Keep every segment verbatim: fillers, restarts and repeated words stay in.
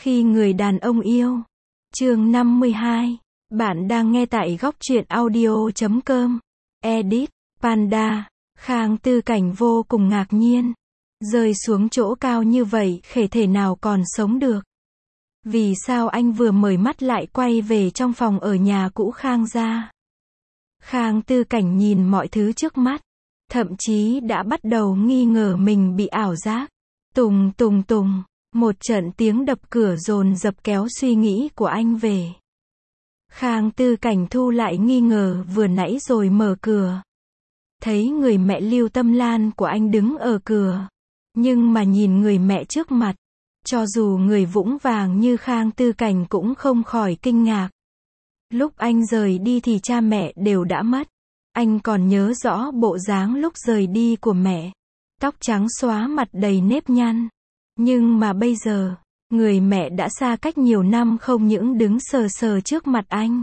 Khi người đàn ông yêu. Chương năm mươi hai. Bạn đang nghe tại góc truyện audio chấm com. Edit. Panda. Khang Tư Cảnh vô cùng ngạc nhiên. Rơi xuống chỗ cao như vậy, khể thể nào còn sống được. Vì sao anh vừa mở mắt lại quay về trong phòng ở nhà cũ Khang gia? Khang Tư Cảnh nhìn mọi thứ trước mắt. Thậm chí đã bắt đầu nghi ngờ mình bị ảo giác. Tùng tùng tùng. Một trận tiếng đập cửa dồn dập kéo suy nghĩ của anh về. Khang Tư Cảnh thu lại nghi ngờ vừa nãy rồi mở cửa. Thấy người mẹ Lưu Tâm Lan của anh đứng ở cửa. Nhưng mà nhìn người mẹ trước mặt, cho dù người vũng vàng như Khang Tư Cảnh cũng không khỏi kinh ngạc. Lúc anh rời đi thì cha mẹ đều đã mất. Anh còn nhớ rõ bộ dáng lúc rời đi của mẹ. Tóc trắng xóa, mặt đầy nếp nhăn. Nhưng mà bây giờ, người mẹ đã xa cách nhiều năm, không những đứng sờ sờ trước mặt anh.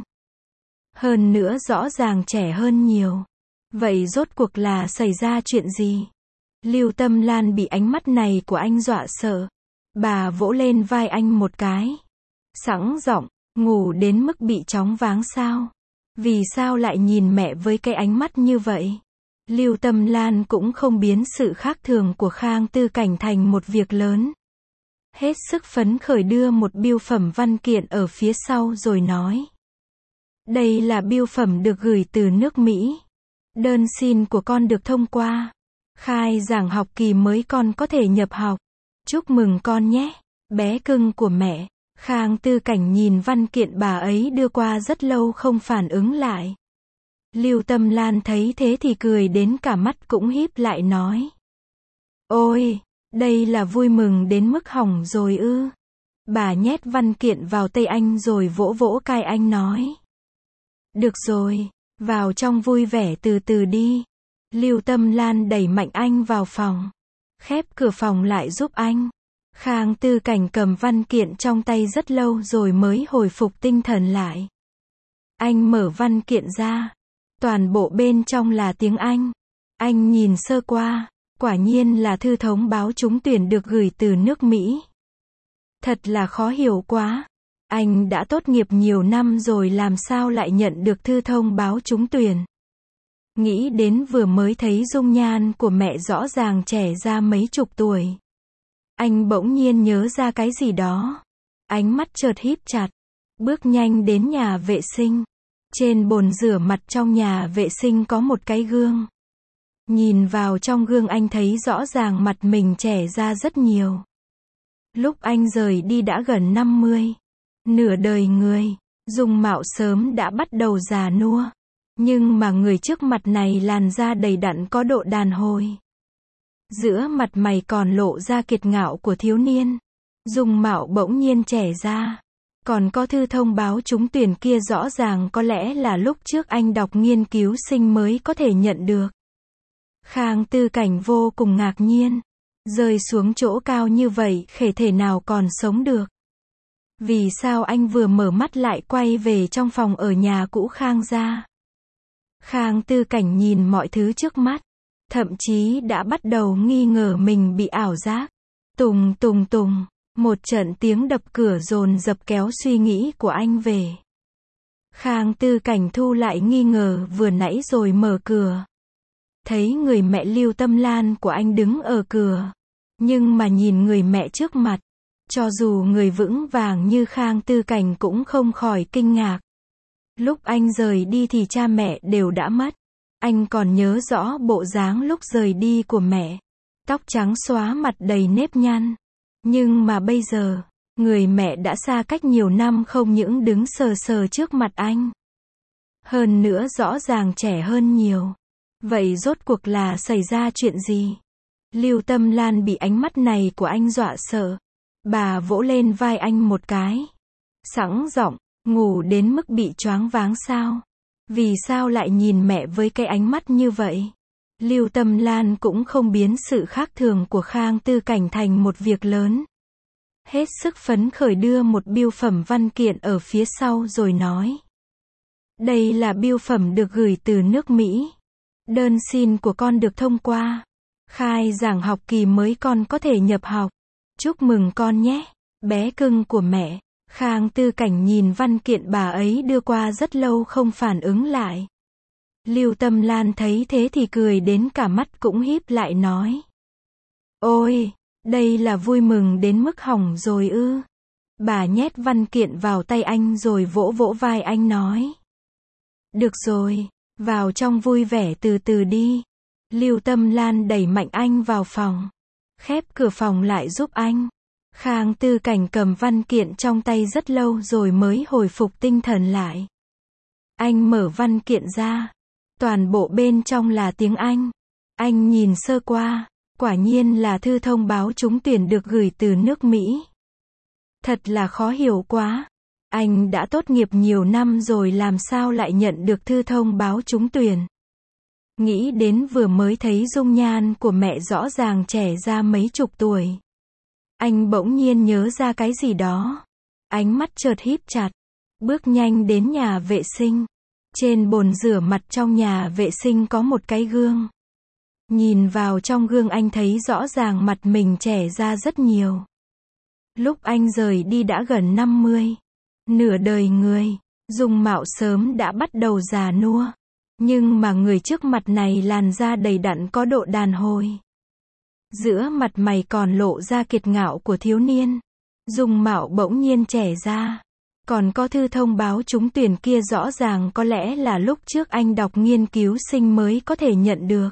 Hơn nữa rõ ràng trẻ hơn nhiều. Vậy rốt cuộc là xảy ra chuyện gì? Lưu Tâm Lan bị ánh mắt này của anh dọa sợ. Bà vỗ lên vai anh một cái. Sẵn giọng, ngủ đến mức bị choáng váng sao? Vì sao lại nhìn mẹ với cái ánh mắt như vậy? Lưu Tâm Lan cũng không biến sự khác thường của Khang Tư Cảnh thành một việc lớn. Hết sức phấn khởi đưa một bưu phẩm văn kiện ở phía sau rồi nói. Đây là bưu phẩm được gửi từ nước Mỹ. Đơn xin của con được thông qua. Khai giảng học kỳ mới con có thể nhập học. Chúc mừng con nhé, bé cưng của mẹ. Khang Tư Cảnh nhìn văn kiện bà ấy đưa qua rất lâu không phản ứng lại. Lưu Tâm Lan thấy thế thì cười đến cả mắt cũng híp lại nói. Ôi, đây là vui mừng đến mức hỏng rồi ư. Bà nhét văn kiện vào tay anh rồi vỗ vỗ vai anh nói. Được rồi, vào trong vui vẻ từ từ đi. Lưu Tâm Lan đẩy mạnh anh vào phòng. Khép cửa phòng lại giúp anh. Khang Tư Cảnh cầm văn kiện trong tay rất lâu rồi mới hồi phục tinh thần lại. Anh mở văn kiện ra. Toàn bộ bên trong là tiếng Anh. Anh nhìn sơ qua, quả nhiên là thư thông báo trúng tuyển được gửi từ nước Mỹ. Thật là khó hiểu quá. Anh đã tốt nghiệp nhiều năm rồi làm sao lại nhận được thư thông báo trúng tuyển. Nghĩ đến vừa mới thấy dung nhan của mẹ rõ ràng trẻ ra mấy chục tuổi. Anh bỗng nhiên nhớ ra cái gì đó. Ánh mắt chợt híp chặt. Bước nhanh đến nhà vệ sinh. Trên bồn rửa mặt trong nhà vệ sinh có một cái gương. Nhìn vào trong gương anh thấy rõ ràng mặt mình trẻ ra rất nhiều. Lúc anh rời đi đã gần năm mươi. Nửa đời người, dung mạo sớm đã bắt đầu già nua. Nhưng mà người trước mặt này làn da đầy đặn có độ đàn hồi. Giữa mặt mày còn lộ ra kiệt ngạo của thiếu niên. Dung mạo bỗng nhiên trẻ ra. Còn có thư thông báo trúng tuyển kia rõ ràng có lẽ là lúc trước anh đọc nghiên cứu sinh mới có thể nhận được. Khang Tư Cảnh vô cùng ngạc nhiên. Rơi xuống chỗ cao như vậy, khể thể nào còn sống được. Vì sao anh vừa mở mắt lại quay về trong phòng ở nhà cũ Khang gia? Khang Tư Cảnh nhìn mọi thứ trước mắt. Thậm chí đã bắt đầu nghi ngờ mình bị ảo giác. Tùng tùng tùng. Một trận tiếng đập cửa dồn dập kéo suy nghĩ của anh về. Khang Tư Cảnh thu lại nghi ngờ vừa nãy rồi mở cửa. Thấy người mẹ Lưu Tâm Lan của anh đứng ở cửa. Nhưng mà nhìn người mẹ trước mặt, cho dù người vững vàng như Khang Tư Cảnh cũng không khỏi kinh ngạc. Lúc anh rời đi thì cha mẹ đều đã mất. Anh còn nhớ rõ bộ dáng lúc rời đi của mẹ. Tóc trắng xóa, mặt đầy nếp nhăn. Nhưng mà bây giờ, người mẹ đã xa cách nhiều năm, không những đứng sờ sờ trước mặt anh. Hơn nữa rõ ràng trẻ hơn nhiều. Vậy rốt cuộc là xảy ra chuyện gì? Lưu Tâm Lan bị ánh mắt này của anh dọa sợ. Bà vỗ lên vai anh một cái. Sẵn giọng, ngủ đến mức bị choáng váng sao? Vì sao lại nhìn mẹ với cái ánh mắt như vậy? Lưu Tâm Lan cũng không biến sự khác thường của Khang Tư Cảnh thành một việc lớn. Hết sức phấn khởi đưa một bưu phẩm văn kiện ở phía sau rồi nói. Đây là bưu phẩm được gửi từ nước Mỹ. Đơn xin của con được thông qua. Khai giảng học kỳ mới con có thể nhập học. Chúc mừng con nhé, bé cưng của mẹ. Khang Tư Cảnh nhìn văn kiện bà ấy đưa qua rất lâu không phản ứng lại. Lưu Tâm Lan thấy thế thì cười đến cả mắt cũng híp lại nói. Ôi, đây là vui mừng đến mức hỏng rồi ư. Bà nhét văn kiện vào tay anh rồi vỗ vỗ vai anh nói. Được rồi, vào trong vui vẻ từ từ đi. Lưu Tâm Lan đẩy mạnh anh vào phòng. Khép cửa phòng lại giúp anh. Khang Tư Cảnh cầm văn kiện trong tay rất lâu rồi mới hồi phục tinh thần lại. Anh mở văn kiện ra. Toàn bộ bên trong là tiếng Anh. Anh nhìn sơ qua. Quả nhiên là thư thông báo trúng tuyển được gửi từ nước Mỹ. Thật là khó hiểu quá. Anh đã tốt nghiệp nhiều năm rồi làm sao lại nhận được thư thông báo trúng tuyển. Nghĩ đến vừa mới thấy dung nhan của mẹ rõ ràng trẻ ra mấy chục tuổi. Anh bỗng nhiên nhớ ra cái gì đó. Ánh mắt chợt híp chặt. Bước nhanh đến nhà vệ sinh. Trên bồn rửa mặt trong nhà vệ sinh có một cái gương. Nhìn vào trong gương anh thấy rõ ràng mặt mình trẻ ra rất nhiều. Lúc anh rời đi đã gần năm mươi. Nửa đời người, dung mạo sớm đã bắt đầu già nua. Nhưng mà người trước mặt này làn da đầy đặn có độ đàn hồi. Giữa mặt mày còn lộ ra kiệt ngạo của thiếu niên. Dung mạo bỗng nhiên trẻ ra. Còn có thư thông báo trúng tuyển kia rõ ràng có lẽ là lúc trước anh đọc nghiên cứu sinh mới có thể nhận được.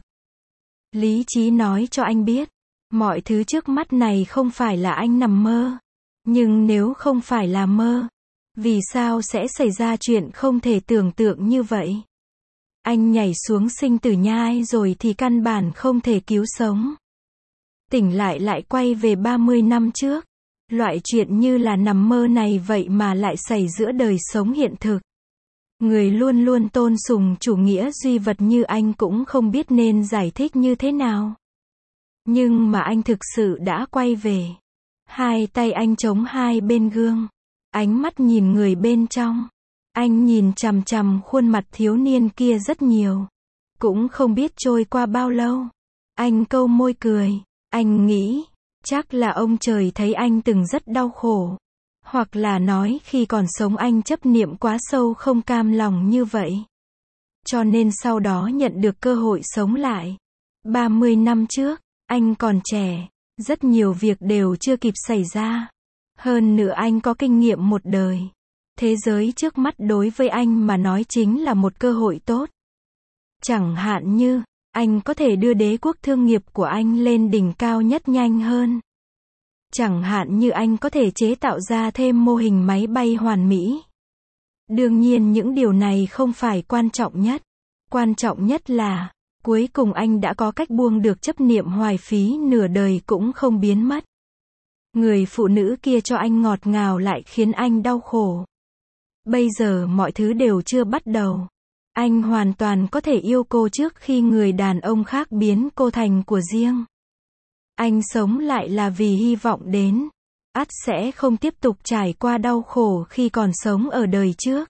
Lý trí nói cho anh biết. Mọi thứ trước mắt này không phải là anh nằm mơ. Nhưng nếu không phải là mơ, vì sao sẽ xảy ra chuyện không thể tưởng tượng như vậy? Anh nhảy xuống sinh tử nhai rồi thì căn bản không thể cứu sống. Tỉnh lại lại quay về ba mươi năm trước. Loại chuyện như là nằm mơ này vậy mà lại xảy giữa đời sống hiện thực. Người luôn luôn tôn sùng chủ nghĩa duy vật như anh cũng không biết nên giải thích như thế nào. Nhưng mà anh thực sự đã quay về. Hai tay anh chống hai bên gương. Ánh mắt nhìn người bên trong. Anh nhìn chằm chằm khuôn mặt thiếu niên kia rất nhiều. Cũng không biết trôi qua bao lâu. Anh câu môi cười. Anh nghĩ, chắc là ông trời thấy anh từng rất đau khổ. Hoặc là nói khi còn sống anh chấp niệm quá sâu không cam lòng như vậy. Cho nên sau đó nhận được cơ hội sống lại. ba mươi năm trước, anh còn trẻ. Rất nhiều việc đều chưa kịp xảy ra. Hơn nữa anh có kinh nghiệm một đời. Thế giới trước mắt đối với anh mà nói chính là một cơ hội tốt. Chẳng hạn như, anh có thể đưa đế quốc thương nghiệp của anh lên đỉnh cao nhất nhanh hơn. Chẳng hạn như anh có thể chế tạo ra thêm mô hình máy bay hoàn mỹ. Đương nhiên những điều này không phải quan trọng nhất. Quan trọng nhất là, cuối cùng anh đã có cách buông được chấp niệm hoài phí nửa đời cũng không biến mất. Người phụ nữ kia cho anh ngọt ngào lại khiến anh đau khổ. Bây giờ mọi thứ đều chưa bắt đầu. Anh hoàn toàn có thể yêu cô trước khi người đàn ông khác biến cô thành của riêng. Anh sống lại là vì hy vọng đến. Ắt sẽ không tiếp tục trải qua đau khổ khi còn sống ở đời trước.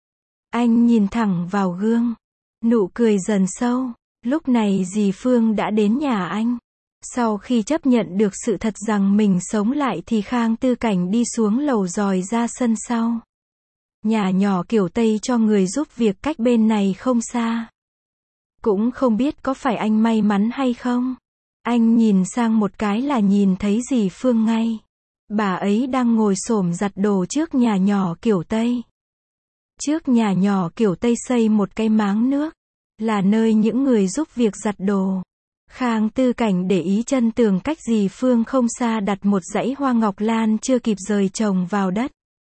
Anh nhìn thẳng vào gương. Nụ cười dần sâu. Lúc này dì Phương đã đến nhà anh. Sau khi chấp nhận được sự thật rằng mình sống lại thì Khang Tư Cảnh đi xuống lầu dòi ra sân sau. Nhà nhỏ kiểu Tây cho người giúp việc cách bên này không xa. Cũng không biết có phải anh may mắn hay không. Anh nhìn sang một cái là nhìn thấy dì Phương ngay. Bà ấy đang ngồi xổm giặt đồ trước nhà nhỏ kiểu Tây. Trước nhà nhỏ kiểu Tây xây một cái máng nước. Là nơi những người giúp việc giặt đồ. Khang Tư Cảnh để ý chân tường cách dì Phương không xa đặt một dãy hoa ngọc lan chưa kịp rời trồng vào đất.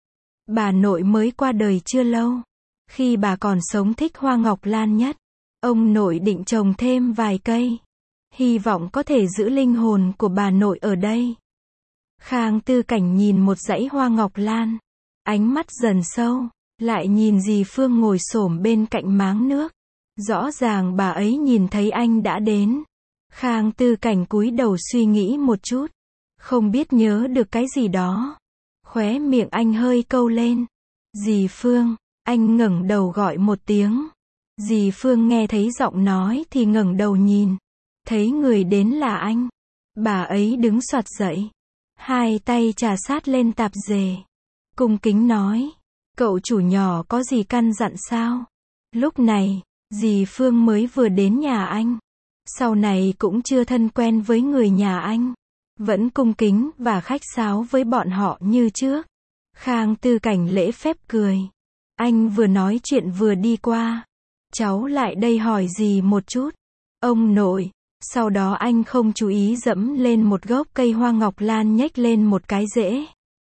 Bà nội mới qua đời chưa lâu. Khi bà còn sống thích hoa ngọc lan nhất. Ông nội định trồng thêm vài cây. Hy vọng có thể giữ linh hồn của bà nội ở đây. Khang Tư Cảnh nhìn một dãy hoa ngọc lan. Ánh mắt dần sâu. Lại nhìn dì Phương ngồi xổm bên cạnh máng nước. Rõ ràng bà ấy nhìn thấy anh đã đến. Khang Tư Cảnh cúi đầu suy nghĩ một chút. Không biết nhớ được cái gì đó. Khóe miệng anh hơi câu lên. Dì Phương, anh ngẩng đầu gọi một tiếng. Dì Phương nghe thấy giọng nói thì ngẩng đầu nhìn. Thấy người đến là anh. Bà ấy đứng xoạt dậy. hai tay trà sát lên tạp dề. Cung kính nói, cậu chủ nhỏ có gì căn dặn sao? Lúc này, dì Phương mới vừa đến nhà anh. Sau này cũng chưa thân quen với người nhà anh. Vẫn cung kính và khách sáo với bọn họ như trước. Khang Tư Cảnh lễ phép cười. Anh vừa nói chuyện vừa đi qua. Cháu lại đây hỏi dì một chút. Ông nội. Sau đó anh không chú ý dẫm lên một gốc cây hoa ngọc lan nhếch lên một cái rễ.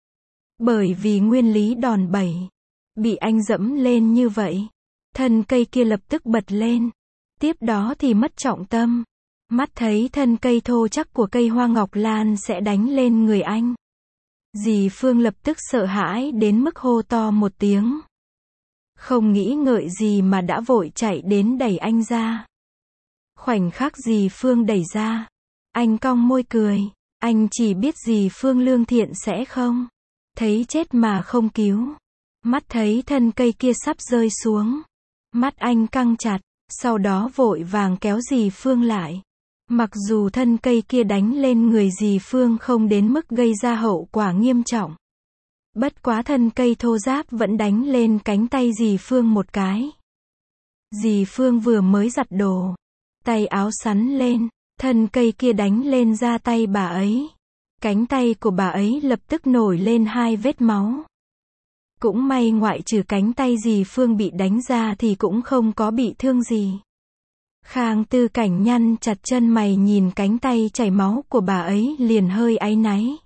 Bởi vì nguyên lý đòn bẩy. Bị anh dẫm lên như vậy. Thân cây kia lập tức bật lên. Tiếp đó thì mất trọng tâm. Mắt thấy thân cây thô chắc của cây hoa ngọc lan sẽ đánh lên người anh. Dì Phương lập tức sợ hãi đến mức hô to một tiếng. Không nghĩ ngợi gì mà đã vội chạy đến đẩy anh ra. Khoảnh khắc dì Phương đẩy ra. Anh cong môi cười. Anh chỉ biết dì Phương lương thiện sẽ không. Thấy chết mà không cứu. Mắt thấy thân cây kia sắp rơi xuống. Mắt anh căng chặt. Sau đó vội vàng kéo dì Phương lại. Mặc dù thân cây kia đánh lên người dì Phương không đến mức gây ra hậu quả nghiêm trọng. Bất quá thân cây thô ráp vẫn đánh lên cánh tay dì Phương một cái. Dì Phương vừa mới giặt đồ. Tay áo xắn lên. Thân cây kia đánh lên da tay bà ấy. Cánh tay của bà ấy lập tức nổi lên hai vết máu. Cũng may ngoại trừ cánh tay dì Phương bị đánh ra thì cũng không có bị thương gì. Khang Tư Cảnh nhăn chặt chân mày nhìn cánh tay chảy máu của bà ấy liền hơi áy náy.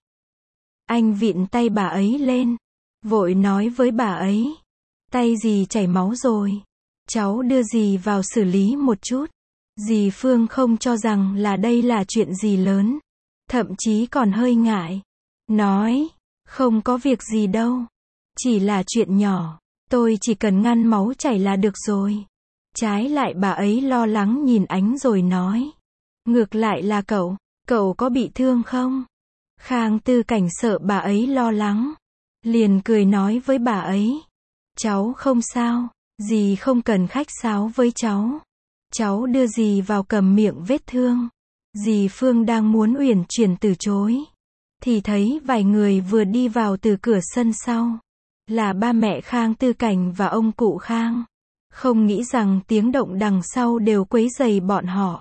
Anh vịn tay bà ấy lên. Vội nói với bà ấy. Tay dì chảy máu rồi. Cháu đưa dì vào xử lý một chút. Dì Phương không cho rằng là đây là chuyện gì lớn. Thậm chí còn hơi ngại. Nói. Không có việc gì đâu. Chỉ là chuyện nhỏ. Tôi chỉ cần ngăn máu chảy là được rồi. Trái lại bà ấy lo lắng nhìn ánh rồi nói. Ngược lại là cậu. Cậu có bị thương không? Khang Tư Cảnh sợ bà ấy lo lắng. Liền cười nói với bà ấy. Cháu không sao. Dì không cần khách sáo với cháu. Cháu đưa dì vào cầm miệng vết thương. Dì Phương đang muốn uyển chuyển từ chối. Thì thấy vài người vừa đi vào từ cửa sân sau. Là ba mẹ Khang Tư Cảnh và ông cụ Khang. Không nghĩ rằng tiếng động đằng sau đều quấy rầy bọn họ.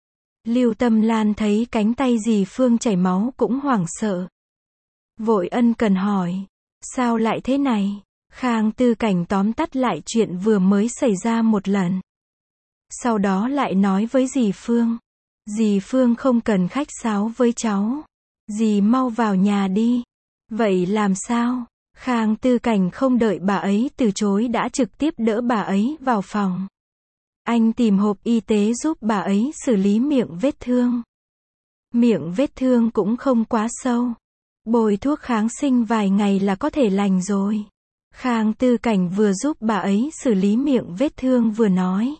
Lưu Tâm Lan thấy cánh tay dì Phương chảy máu cũng hoảng sợ. Vội ân cần hỏi. Sao lại thế này? Khang Tư Cảnh tóm tắt lại chuyện vừa mới xảy ra một lần. Sau đó lại nói với dì Phương. Dì Phương không cần khách sáo với cháu. Dì mau vào nhà đi. Vậy làm sao? Khang Tư Cảnh không đợi bà ấy từ chối đã trực tiếp đỡ bà ấy vào phòng. Anh tìm hộp y tế giúp bà ấy xử lý miệng vết thương. Miệng vết thương cũng không quá sâu. Bôi thuốc kháng sinh vài ngày là có thể lành rồi. Khang Tư Cảnh vừa giúp bà ấy xử lý miệng vết thương vừa nói.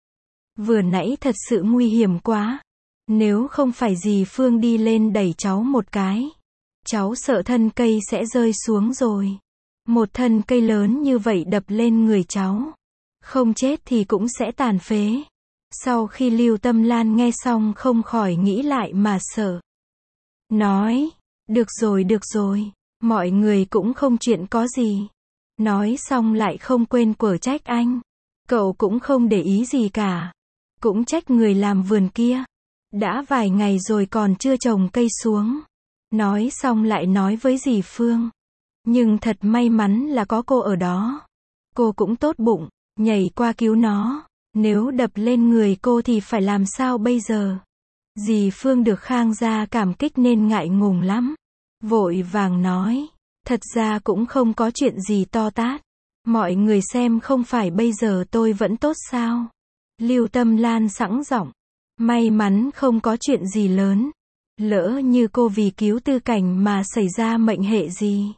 Vừa nãy thật sự nguy hiểm quá. Nếu không phải dì Phương đi lên đẩy cháu một cái. Cháu sợ thân cây sẽ rơi xuống rồi. Một thân cây lớn như vậy đập lên người cháu. Không chết thì cũng sẽ tàn phế. Sau khi Lưu Tâm Lan nghe xong không khỏi nghĩ lại mà sợ. Nói, được rồi được rồi, mọi người cũng không chuyện có gì. Nói xong lại không quên quở trách anh. Cậu cũng không để ý gì cả. Cũng trách người làm vườn kia. Đã vài ngày rồi còn chưa trồng cây xuống. Nói xong lại nói với dì Phương. Nhưng thật may mắn là có cô ở đó. Cô cũng tốt bụng, nhảy qua cứu nó. Nếu đập lên người cô thì phải làm sao bây giờ? Dì Phương được Khang gia cảm kích nên ngại ngùng lắm. Vội vàng nói. Thật ra cũng không có chuyện gì to tát. Mọi người xem không phải bây giờ tôi vẫn tốt sao? Lưu Tâm Lan sẵn giọng. May mắn không có chuyện gì lớn. Lỡ như cô vì cứu Tư Cảnh mà xảy ra mệnh hệ gì.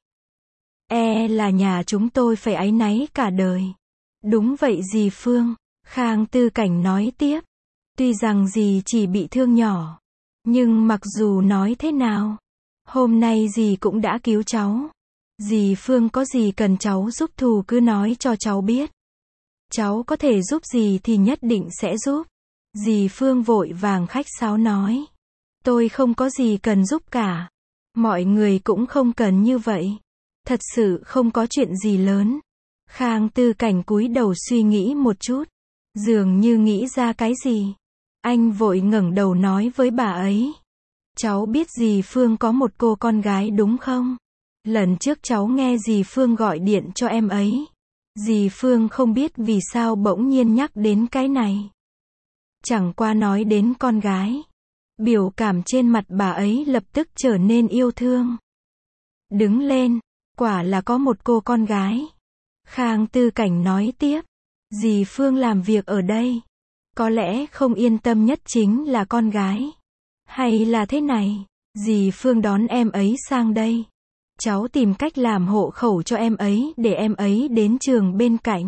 E là nhà chúng tôi phải áy náy cả đời. Đúng vậy dì Phương. Khang Tư Cảnh nói tiếp. Tuy rằng dì chỉ bị thương nhỏ. Nhưng mặc dù nói thế nào. Hôm nay dì cũng đã cứu cháu. Dì Phương có gì cần cháu giúp thù cứ nói cho cháu biết. Cháu có thể giúp dì thì nhất định sẽ giúp. Dì Phương vội vàng khách sáo nói. Tôi không có gì cần giúp cả. Mọi người cũng không cần như vậy. Thật sự không có chuyện gì lớn. Khang Tư Cảnh cúi đầu suy nghĩ một chút. Dường như nghĩ ra cái gì. Anh vội ngẩng đầu nói với bà ấy. Cháu biết dì Phương có một cô con gái đúng không? Lần trước cháu nghe dì Phương gọi điện cho em ấy. Dì Phương không biết vì sao bỗng nhiên nhắc đến cái này. Chẳng qua nói đến con gái. Biểu cảm trên mặt bà ấy lập tức trở nên yêu thương. Đứng lên, quả là có một cô con gái. Khang Tư Cảnh nói tiếp. Dì Phương làm việc ở đây. Có lẽ không yên tâm nhất chính là con gái. Hay là thế này, dì Phương đón em ấy sang đây. Cháu tìm cách làm hộ khẩu cho em ấy để em ấy đến trường bên cạnh.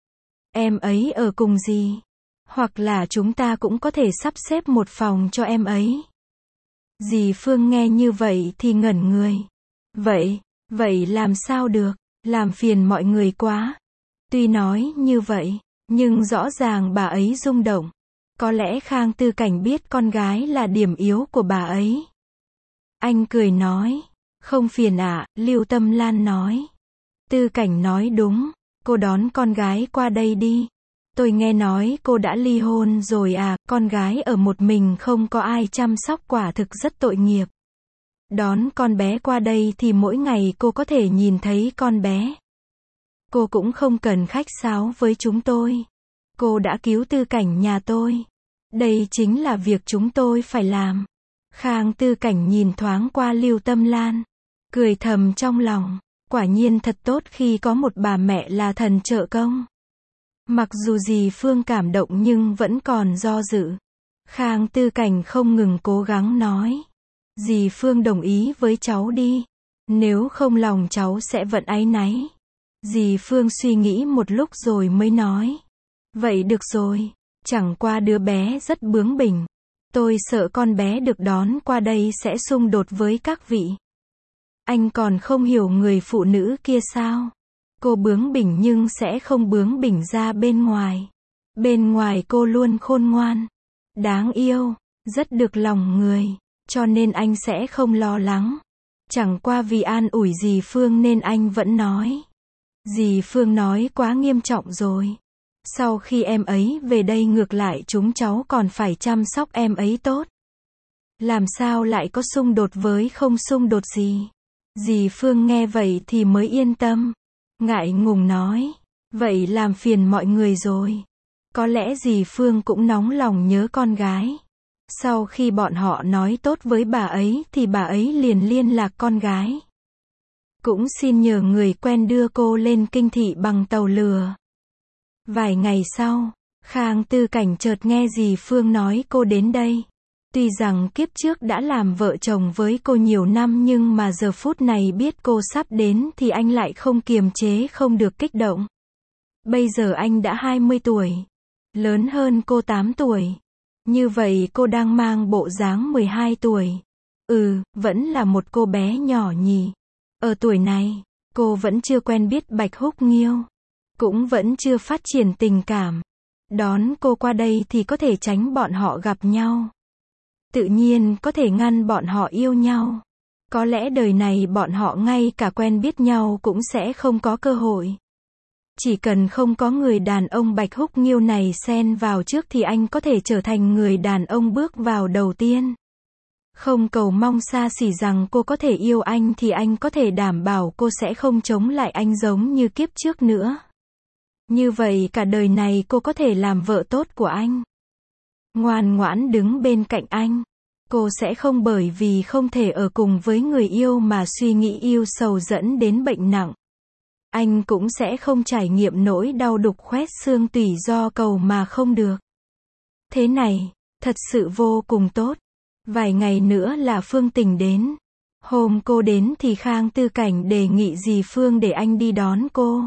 Em ấy ở cùng dì. Hoặc là chúng ta cũng có thể sắp xếp một phòng cho em ấy. Dì Phương nghe như vậy thì ngẩn người. Vậy, vậy làm sao được, làm phiền mọi người quá. Tuy nói như vậy, nhưng rõ ràng bà ấy rung động. Có lẽ Khang Tư Cảnh biết con gái là điểm yếu của bà ấy. Anh cười nói, không phiền ạ, Lưu Tâm Lan nói. Tư Cảnh nói đúng, cô đón con gái qua đây đi. Tôi nghe nói cô đã ly hôn rồi à, con gái ở một mình không có ai chăm sóc quả thực rất tội nghiệp. Đón con bé qua đây thì mỗi ngày cô có thể nhìn thấy con bé. Cô cũng không cần khách sáo với chúng tôi. Cô đã cứu Tư Cảnh nhà tôi. Đây chính là việc chúng tôi phải làm. Khang Tư Cảnh nhìn thoáng qua Lưu Tâm Lan. Cười thầm trong lòng. Quả nhiên thật tốt khi có một bà mẹ là thần trợ công. Mặc dù dì Phương cảm động nhưng vẫn còn do dự. Khang Tư Cảnh không ngừng cố gắng nói. Dì Phương đồng ý với cháu đi. Nếu không lòng cháu sẽ vẫn áy náy. Dì Phương suy nghĩ một lúc rồi mới nói. Vậy được rồi. Chẳng qua đứa bé rất bướng bỉnh. Tôi sợ con bé được đón qua đây sẽ xung đột với các vị. Anh còn không hiểu người phụ nữ kia sao? Cô bướng bỉnh nhưng sẽ không bướng bỉnh ra bên ngoài. Bên ngoài cô luôn khôn ngoan, đáng yêu, rất được lòng người. Cho nên anh sẽ không lo lắng. Chẳng qua vì an ủi dì Phương nên anh vẫn nói. Dì Phương nói quá nghiêm trọng rồi. Sau khi em ấy về đây ngược lại chúng cháu còn phải chăm sóc em ấy tốt. Làm sao lại có xung đột với không xung đột gì? Dì Phương nghe vậy thì mới yên tâm. Ngại ngùng nói. Vậy làm phiền mọi người rồi. Có lẽ dì Phương cũng nóng lòng nhớ con gái. Sau khi bọn họ nói tốt với bà ấy thì bà ấy liền liên lạc con gái. Cũng xin nhờ người quen đưa cô lên Kinh Thị bằng tàu lửa. Vài ngày sau, Khang Tư Cảnh chợt nghe dì Phương nói cô đến đây. Tuy rằng kiếp trước đã làm vợ chồng với cô nhiều năm nhưng mà giờ phút này biết cô sắp đến thì anh lại không kiềm chế không được kích động. Bây giờ anh đã hai mươi tuổi, lớn hơn cô tám tuổi. Như vậy cô đang mang bộ dáng mười hai tuổi. Ừ, vẫn là một cô bé nhỏ nhì. Ở tuổi này, cô vẫn chưa quen biết Bạch Húc Nghiêu. Cũng vẫn chưa phát triển tình cảm. Đón cô qua đây thì có thể tránh bọn họ gặp nhau. Tự nhiên có thể ngăn bọn họ yêu nhau. Có lẽ đời này bọn họ ngay cả quen biết nhau cũng sẽ không có cơ hội. Chỉ cần không có người đàn ông Bạch Húc Nghiêu này xen vào trước thì anh có thể trở thành người đàn ông bước vào đầu tiên. Không cầu mong xa xỉ rằng cô có thể yêu anh thì anh có thể đảm bảo cô sẽ không chống lại anh giống như kiếp trước nữa. Như vậy cả đời này cô có thể làm vợ tốt của anh. Ngoan ngoãn đứng bên cạnh anh. Cô sẽ không bởi vì không thể ở cùng với người yêu mà suy nghĩ yêu sầu dẫn đến bệnh nặng. Anh cũng sẽ không trải nghiệm nỗi đau đục khoét xương tủy do cầu mà không được. Thế này, thật sự vô cùng tốt. Vài ngày nữa là Phương Tình đến. Hôm cô đến thì Khang Tư Cảnh đề nghị dì Phương để anh đi đón cô.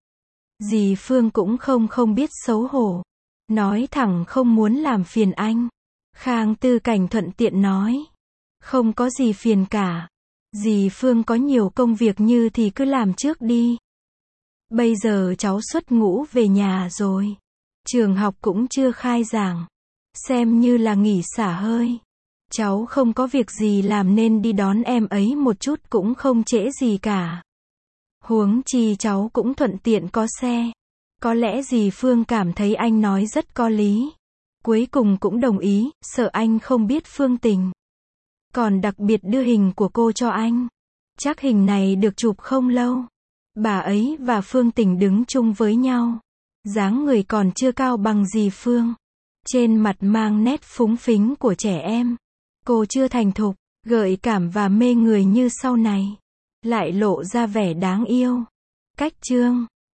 Dì Phương cũng không không biết xấu hổ. Nói thẳng không muốn làm phiền anh. Khang Tư Cảnh thuận tiện nói. Không có gì phiền cả. Dì Phương có nhiều công việc như thì cứ làm trước đi. Bây giờ cháu xuất ngũ về nhà rồi. Trường học cũng chưa khai giảng. Xem như là nghỉ xả hơi. Cháu không có việc gì làm nên đi đón em ấy một chút cũng không trễ gì cả. Huống chi cháu cũng thuận tiện có xe. Có lẽ dì Phương cảm thấy anh nói rất có lý. Cuối cùng cũng đồng ý, sợ anh không biết Phương Tình. Còn đặc biệt đưa hình của cô cho anh. Chắc hình này được chụp không lâu. Bà ấy và Phương Tình đứng chung với nhau. Dáng người còn chưa cao bằng dì Phương. Trên mặt mang nét phúng phính của trẻ em. Cô chưa thành thục, gợi cảm và mê người như sau này. Lại lộ ra vẻ đáng yêu. Cách chương